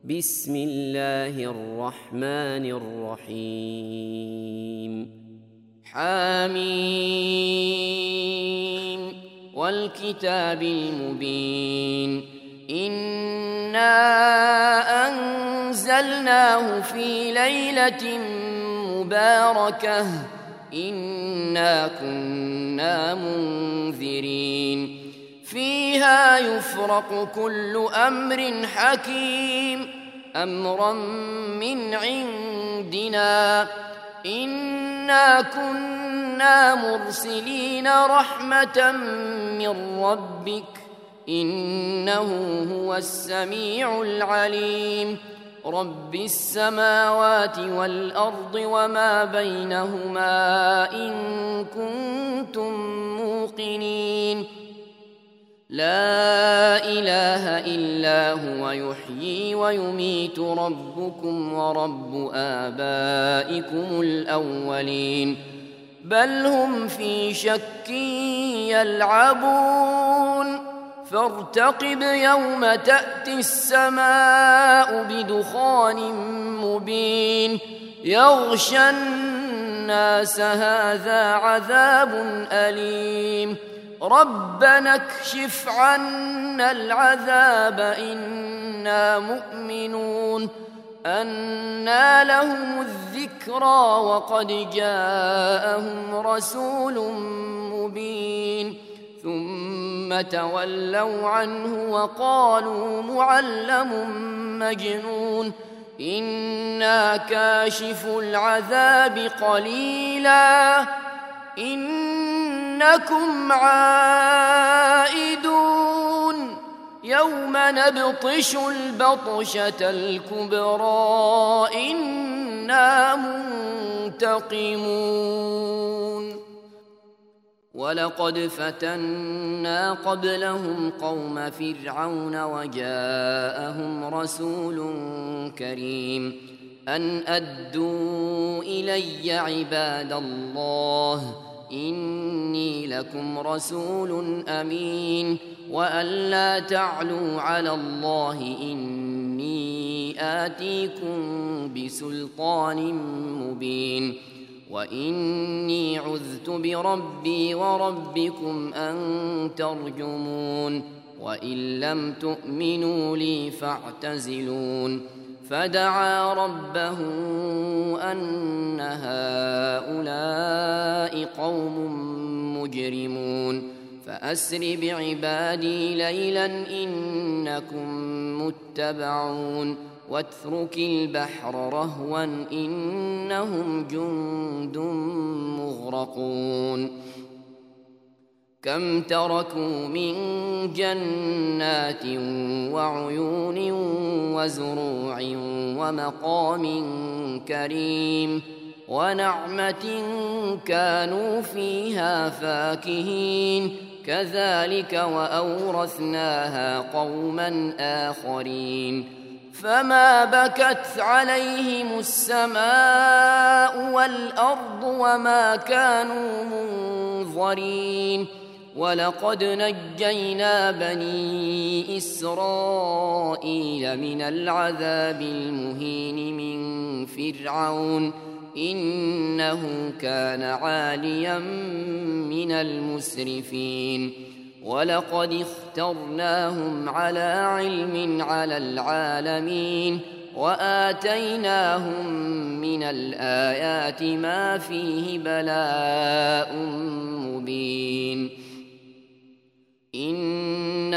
بسم الله الرحمن الرحيم حميم والكتاب المبين إنا أنزلناه في ليلة مباركة إنا كنا منذرين فيها يفرق كل أمر حكيم أمرا من عندنا إنا كنا مرسلين رحمة من ربك إنه هو السميع العليم رب السماوات والأرض وما بينهما إن كنتم موقنين لا إله إلا هو يحيي ويميت ربكم ورب آبائكم الأولين بل هم في شك يلعبون فارتقب يوم تأتي السماء بدخان مبين يغشى الناس هذا عذاب أليم ربنا اكشف عنا العذاب إنا مؤمنون أنى لهم الذكرى وقد جاءهم رسول مبين ثم تولوا عنه وقالوا معلم مجنون إنا كاشف العذاب قليلا إنكم عائدون يوم نبطش البطشة الكبرى إنا منتقمون ولقد فتنا قبلهم قوم فرعون وجاءهم رسول كريم أن أدوا إلي عباد الله إني لكم رسول أمين وأن لا تعلوا على الله إني آتيكم بسلطان مبين وإني عذت بربي وربكم أن ترجمون وإن لم تؤمنوا لي فاعتزلون فدعا ربه أن هؤلاء قوم مجرمون فأسر بعبادي ليلا إنكم متبعون واترك البحر رهوا إنهم جند مغرقون كم تركوا من جنات وعيون وزروع ومقام كريم ونعمة كانوا فيها فاكهين كذلك وأورثناها قوما آخرين فما بكت عليهم السماء والأرض وما كانوا منظرين ولقد نجينا بني إسرائيل من العذاب المهين من فرعون إنه كان عاليا من المسرفين ولقد اخترناهم على علم على العالمين وآتيناهم من الآيات ما فيه بلاء مبين إن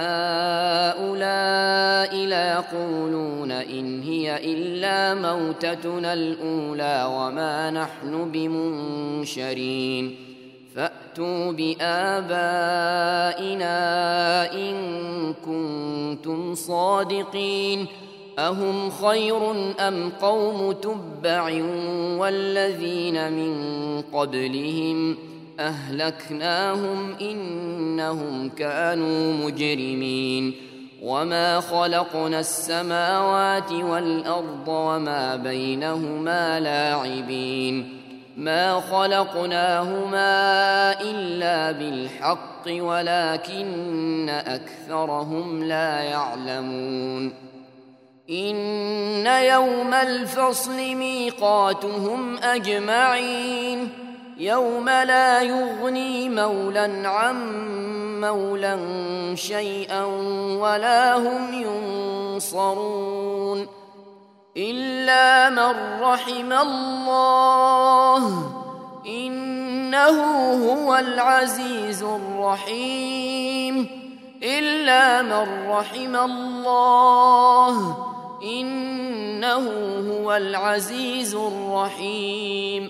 هؤلاء ليقولون إن هي إلا موتتنا الأولى وما نحن بمنشرين فأتوا بآبائنا إن كنتم صادقين أهم خير أم قوم تبع والذين من قبلهم أهلكناهم إنهم كانوا مجرمين وما خلقنا السماوات والأرض وما بينهما لاعبين ما خلقناهما إلا بالحق ولكن أكثرهم لا يعلمون إن يوم الفصل ميقاتهم أجمعين يوم لا يغني مولى عن مولى شيئا ولا هم ينصرون إلا من رحم الله إنه هو العزيز الرحيم إلا من رحم الله إنه هو العزيز الرحيم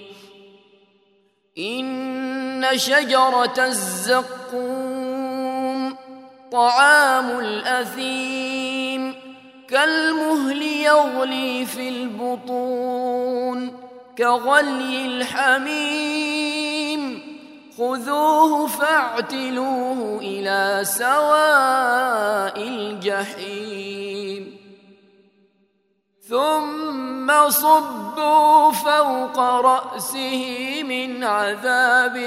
إن شجرة الزقوم طعام الأثيم كالمهل يغلي في البطون كغلي الحميم خذوه فاعتلوه إلى سواء الجحيم ثم صبوا فوق رأسه من عذاب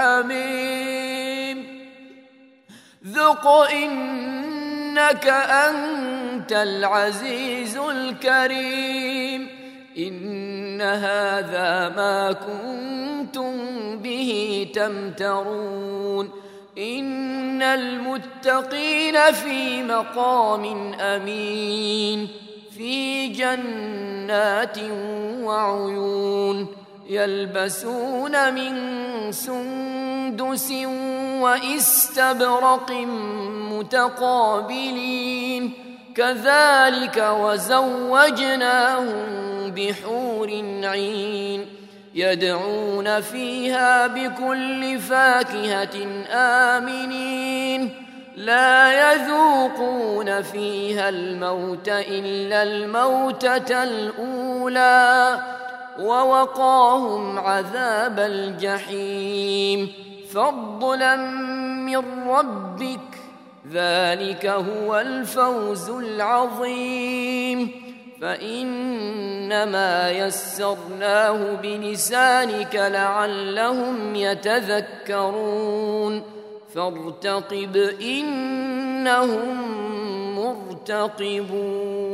الحميم ذق إنك أنت العزيز الكريم إن هذا ما كنتم به تمترون إن المتقين في مقام أمين في جنات وعيون يلبسون من سندس وإستبرق متقابلين كذلك وزوجناهم بحور عين يدعون فيها بكل فاكهة آمنين لا يذوقون فيها الموت إلا الموتة الأولى ووقاهم عذاب الجحيم فضلا من ربك ذلك هو الفوز العظيم فإنما يسرناه بلسانك لعلهم يتذكرون فارتقب إنهم مرتقبون